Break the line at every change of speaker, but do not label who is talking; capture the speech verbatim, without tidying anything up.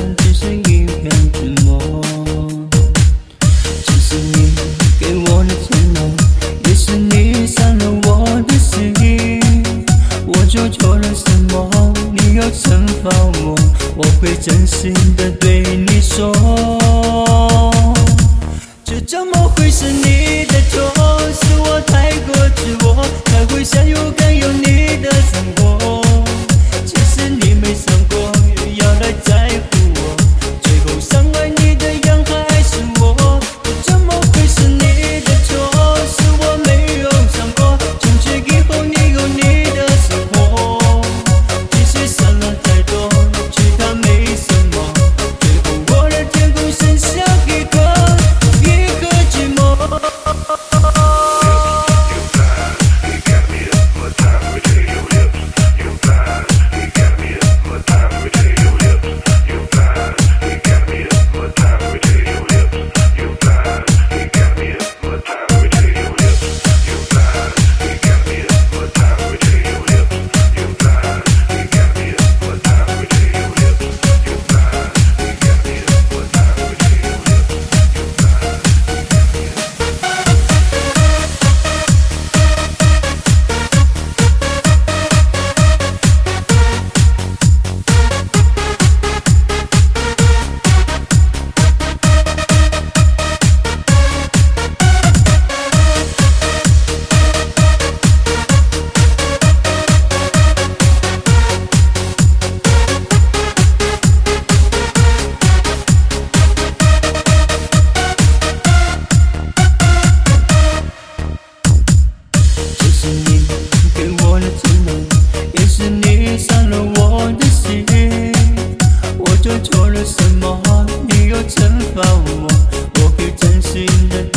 只剩一片沉默。这是你给我的承诺，也是你伤了我的心。我做错了什么？你要惩罚我，我会真心的对你说。这怎么会是你的错？是我太过自我，才会想有更有你的生活。其实你没想过要来在乎我，最后伤害你的人还是我。这怎么会是你的错？是我没有想过，从此以后你有你的生活。其实伤了太多，其他没什么，最后我的天空剩下一个一个寂寞。也是你伤了我的心。我做错了什么？你又惩罚我，我会真心的